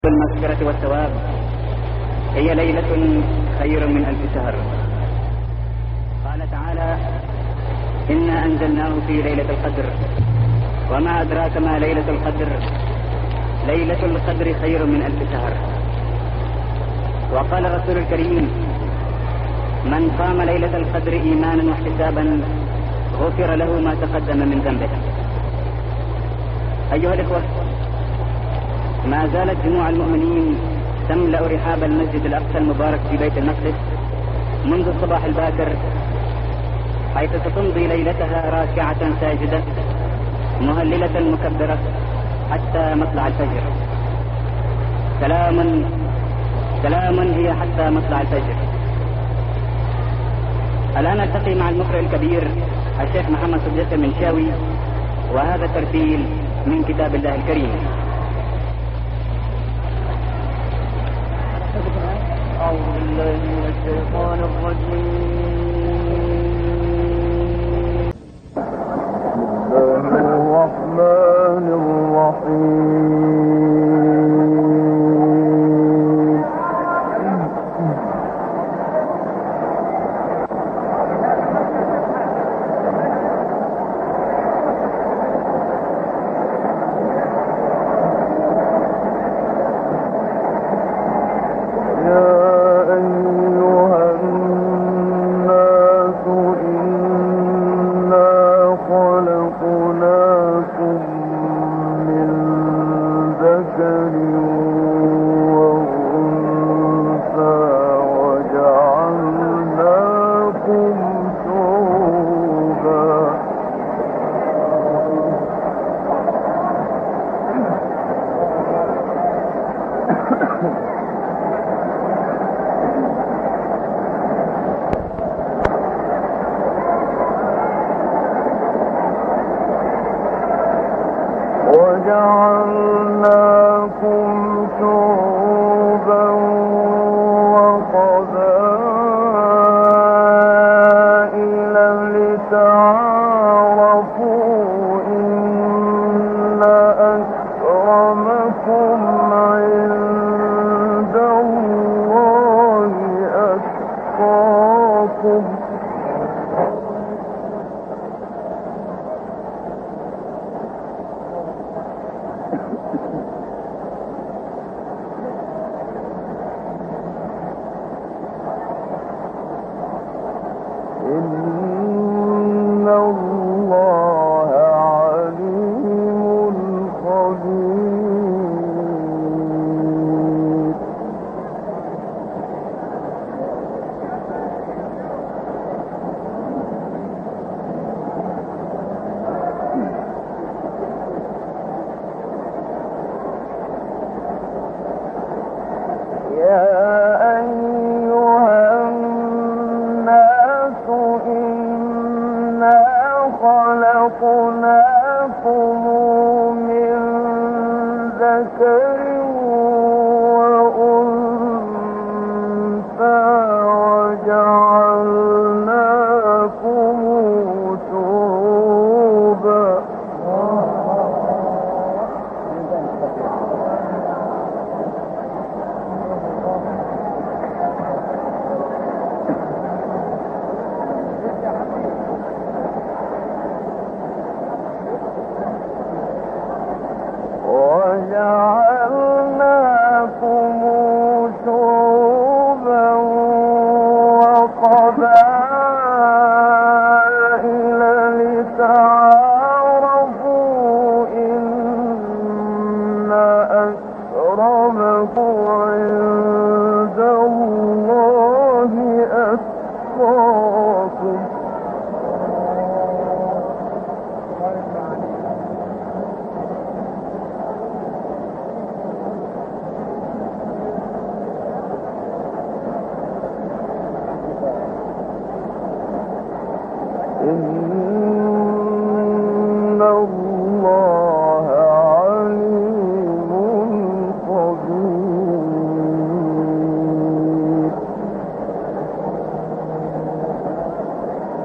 المغفرة والثواب هي ليلة خير من 1000 شهر. قال تعالى: إنا أنزلناه في ليلة القدر وما أدراك ما ليلة القدر ليلة القدر خير من 1000 شهر. وقال الرسول الكريم: من قام ليلة القدر إيمانا واحتسابا غفر له ما تقدم من ذنبه. أيها الإخوة، ما زالت جموع المؤمنين تملأ رحاب المسجد الأقصى المبارك في بيت المقدس منذ الصباح الباكر، حيث ستمضي ليلتها راكعة ساجدة مهللة مكبرة حتى مطلع الفجر. سلام هي حتى مطلع الفجر. الآن نلتقي مع المقرئ الكبير الشيخ محمد صديق المنشاوي، وهذا ترتيل من كتاب الله الكريم. أعوذ بالله من الشيطان الرجيم. بسم الله الرحمن الرحيم. وجعلناكم شعوبا وقبائل لتعارفوا إن أكرمكم عند الله أتقاكم. إن الله عليم خبير. يا أيها الناس إنا خلقناكم من ذكر وأنثى وجعلناكم شعوبا. وجعلناكم شعوبا وقبائل لتعارفوا إن أكرمكم عند الله أتقاكم. إن الله عليم خبير.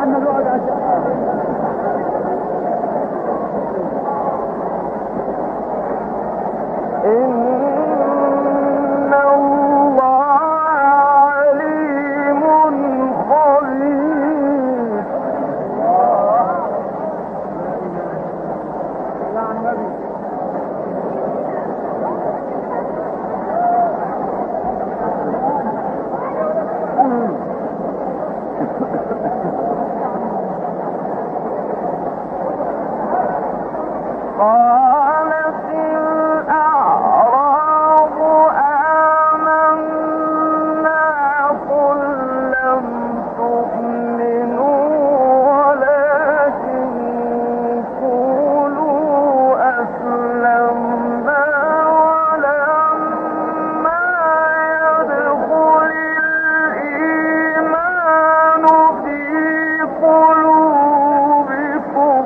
إن الله عليم خبير. قالت الأعراب آمنا قل لم تؤمنوا ولكن قولوا أسلمنا ولما يدخل الإيمان في قلوبكم.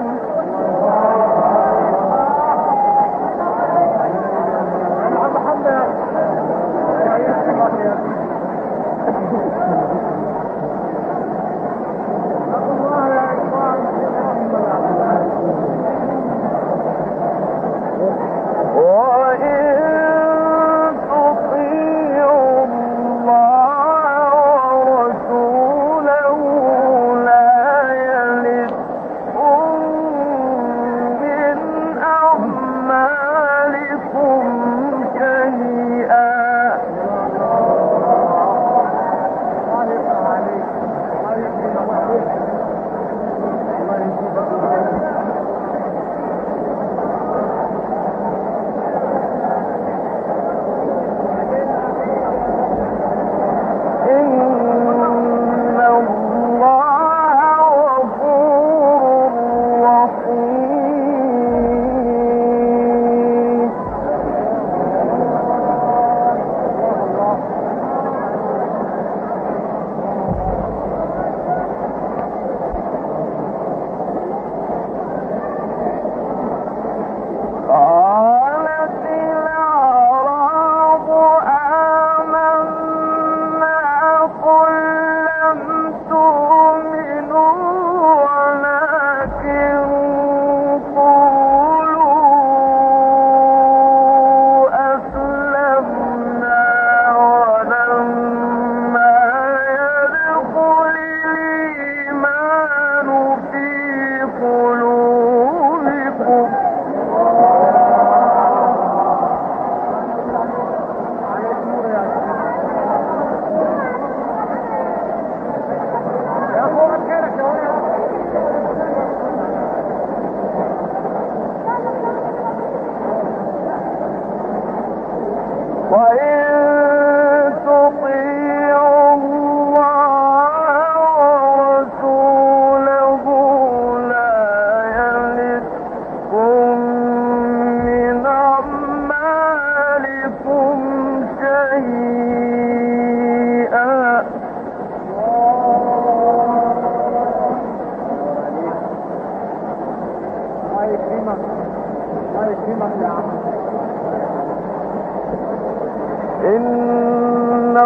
إن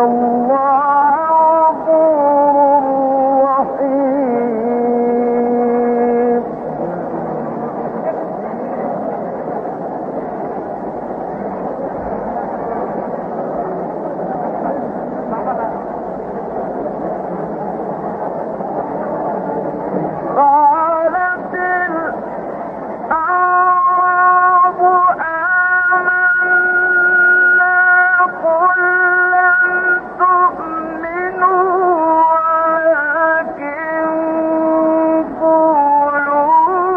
الله غفور رحيم. قالت الأعراب آمنا قل لم تؤمنوا ولكن قولوا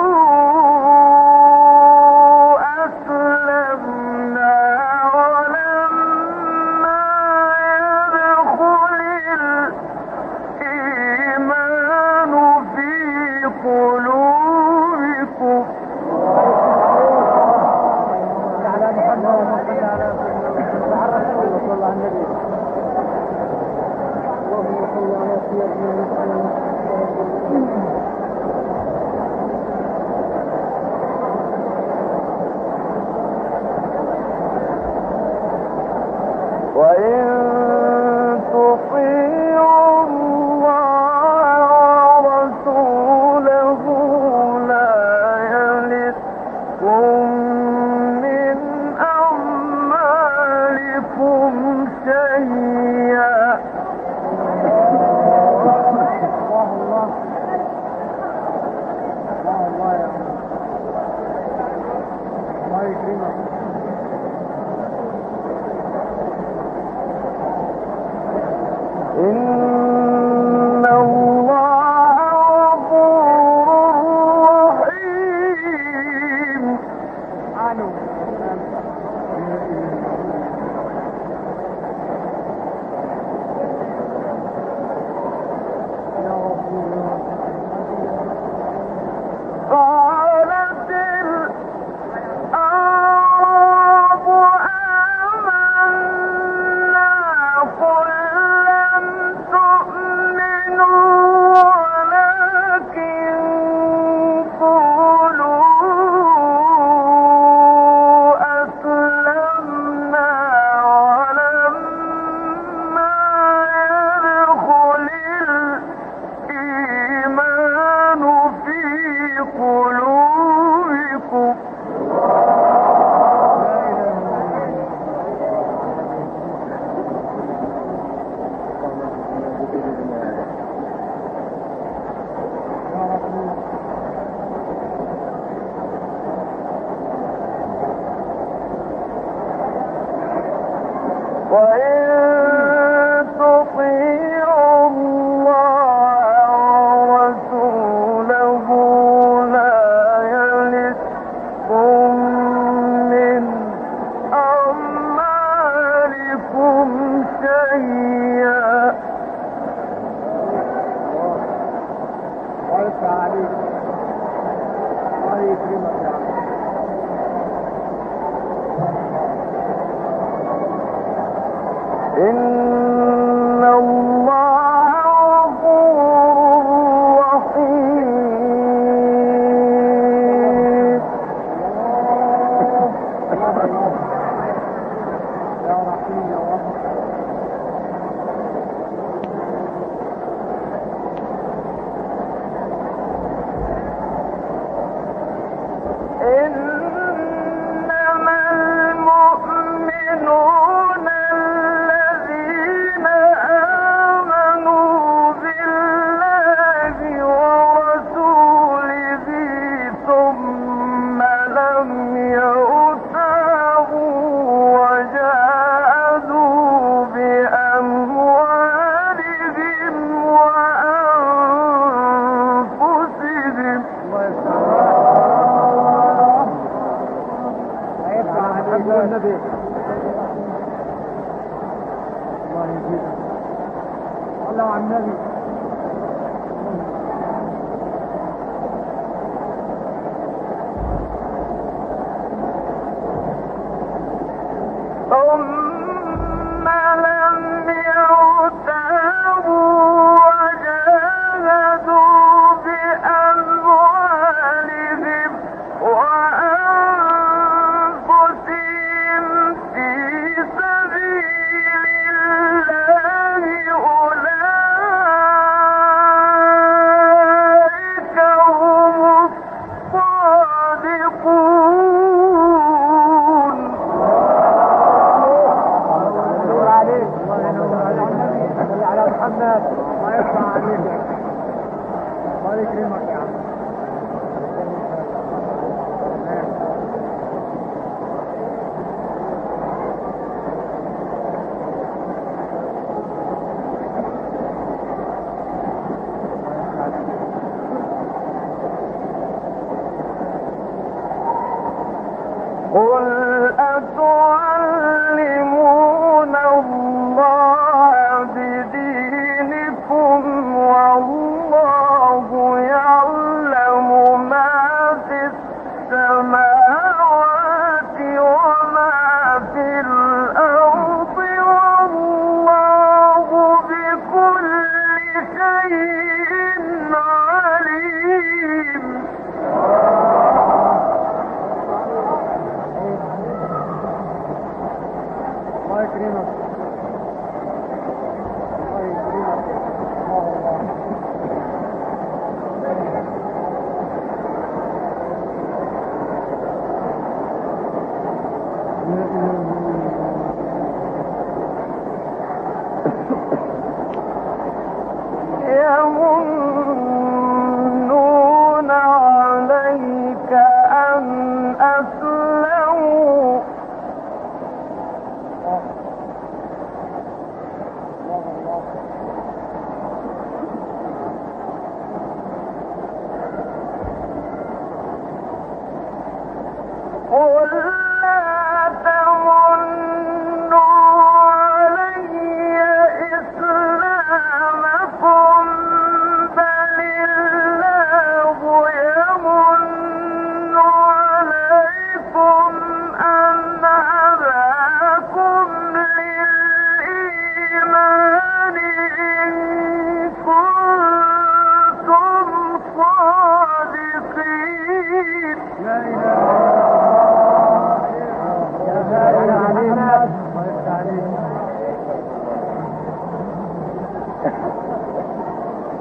أسلمنا ولما يدخل الإيمان في قلوبكم. وإن تطيعوا الله ورسوله إن الله غفور رحيم. قالت الأعراب آمنا قل لم تؤمنوا ولكن قولوا أسلمنا ولما يدخل الإيمان في قلوبكم. وإن تطيعوا الله ورسوله لا يلدكم من أعمالكم شيئا. إن الله غفور رحيم. إنما المؤمنون الذين آمنوا بالله ورسوله ثم لم يرتابوا وجاهدوا بأموالهم وأنفسهم. النبي الله يجزيك الله على النبي. ثم لم يرتابوا وجاهدوا بأموالهم وأنفسهم في سبيل الله أولئك هم الصادقون. الله عليك على محمد ما يطلع عليك الله يكرمك يا عم. قل أتعلمون الله بدينكم والله يعلم ما في السماوات وما في الأرض والله بكل شيء عليم.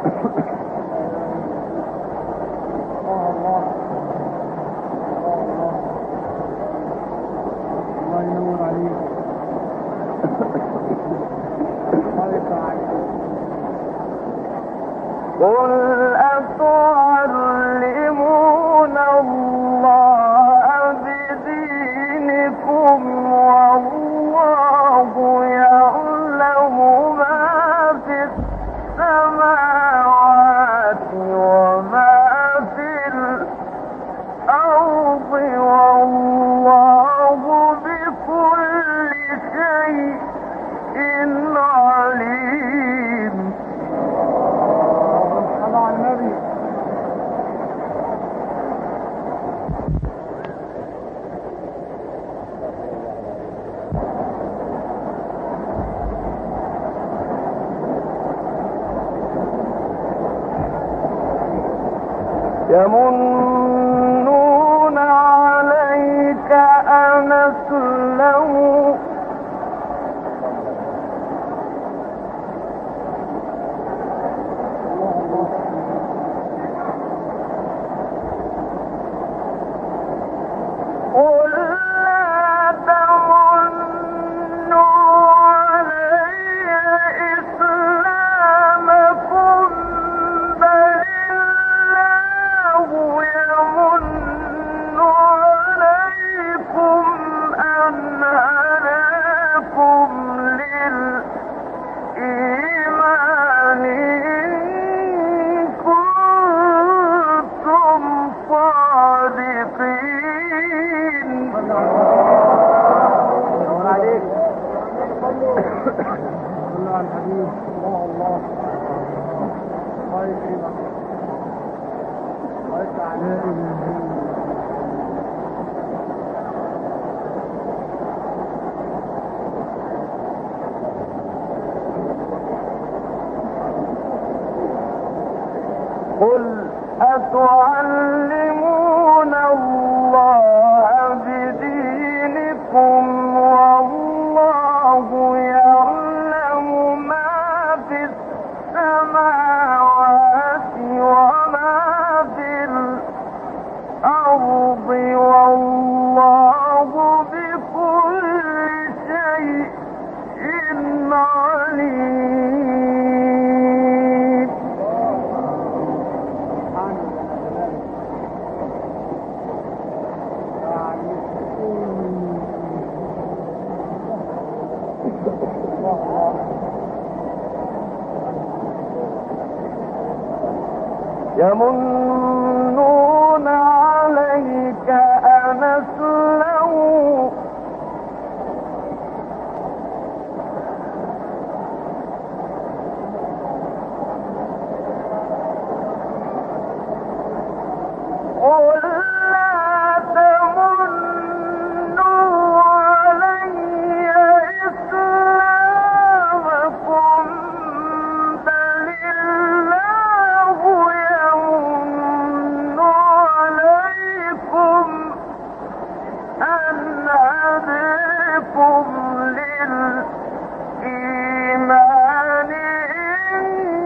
قل أتعلمون الله بدينكم والله يعلم ما في السماوات وما في الأرض والله بكل شيء عليم. يمنون عليك أن أسلموا قل لا تمنوا علي إسلامكم بل الله يمن عليكم أن هداكم للإيمان إن كنتم صادقين. الله عليك. الله على الحبيب. الله الله يكرمك. الله يسعدك. قل أتعلمون الله بدينكم والله يعلم ما في السماوات وما في الأرض والله بكل شيء عليم. يمنون عليك أن أسلموا قل لا تمنوا علي إسلامكم بل الله يمن عليكم أن هداكم للإيمان إن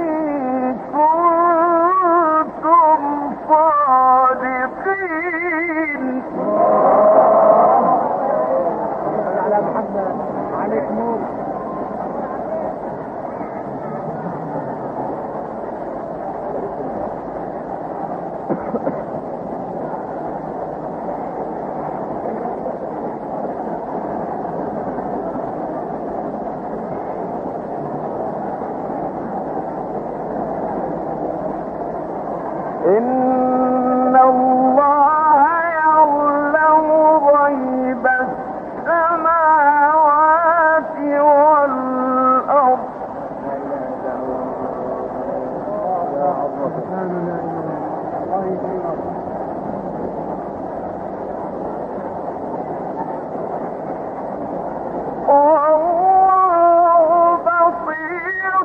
كنتم صادقين. على محمد عليك نور. إن الله يعلم غيب السماوات والأرض والله بصير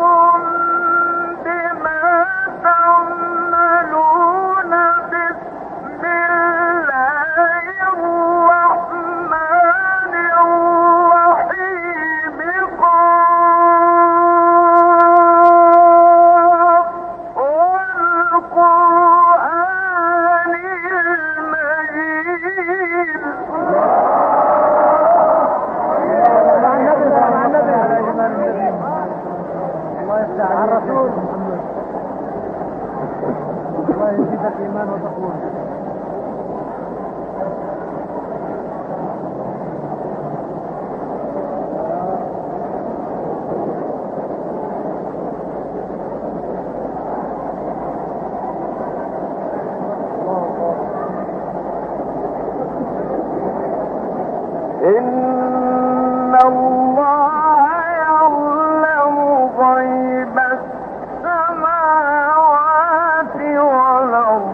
بما تعملون. بسم الله الرحمن الرحيم. قاف يزداد الإيمان وتقوى. إن الله يعلم غيب السماوات والأرض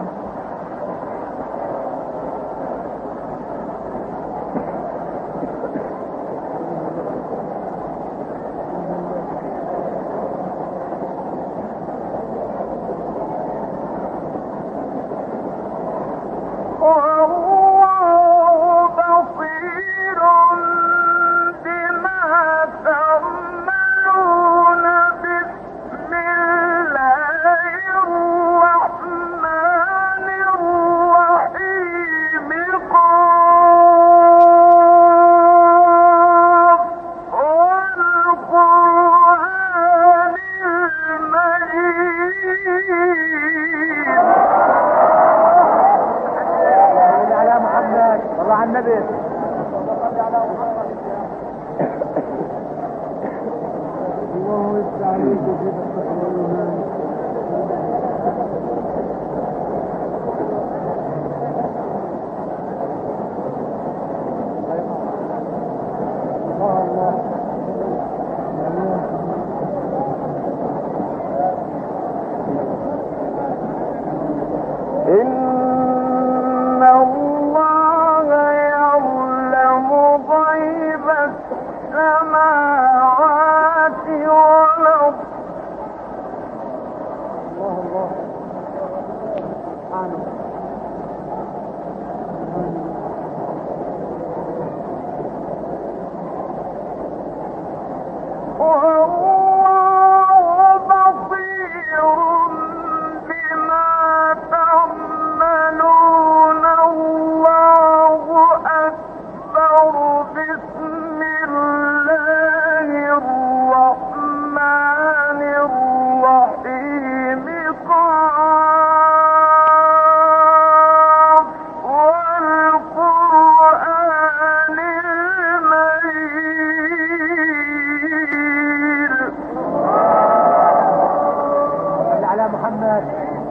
إن الله يعلم غيب السماوات والأرض الله سبحانه. محمد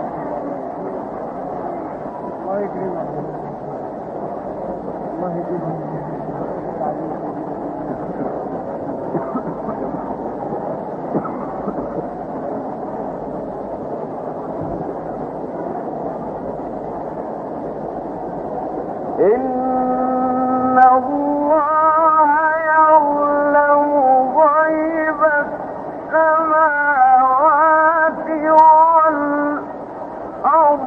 الله يكرمك الله يكرمك. إن الله يعلم غيب السماوات والأرض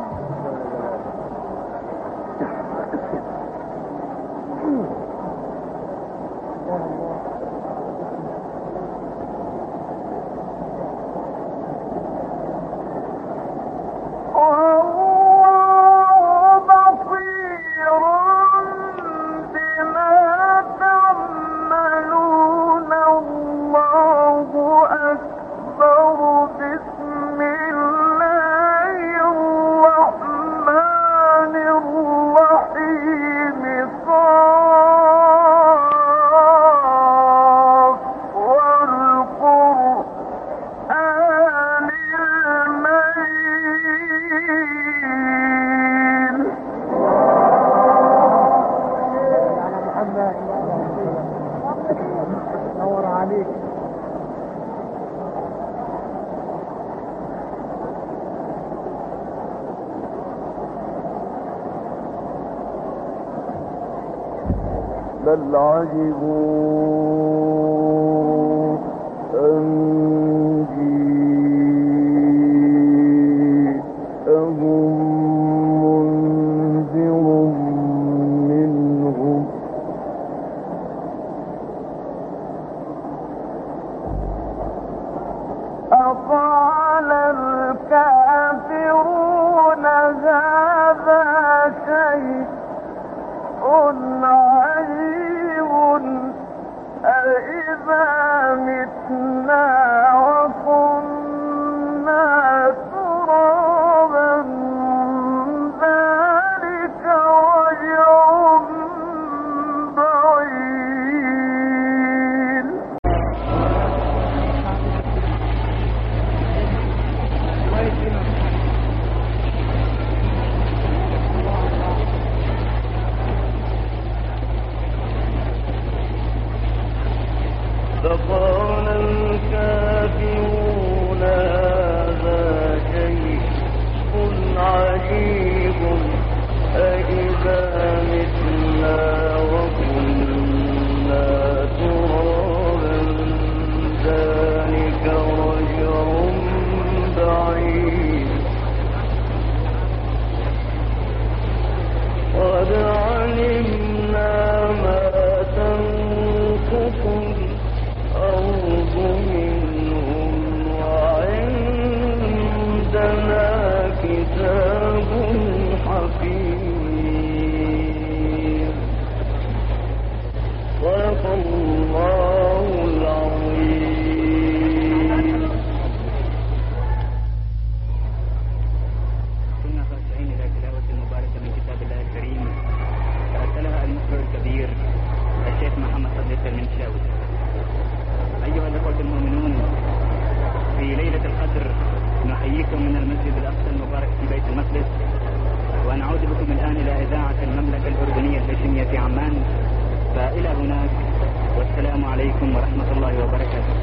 نور عليك. بل عجبوا أن جيءهم منذر منهم أقال الكافرون هذا شيء عجيب أإذا متنا حفيظ. صدق الله العظيم. كنا خاشعين إلى تلاوة المباركة من كتاب الله الكريم أرسلها المقرئ الكبير الشيخ محمد صديق المنشاوي. أيها الأخوة المؤمنون، في ليلة القدر نحييكم من المسجد الأقصى المبارك في بيت المقدس، ونعود بكم الآن إلى إذاعة المملكة الأردنية الهاشمية في عمان. فإلى هناك، والسلام عليكم ورحمة الله وبركاته.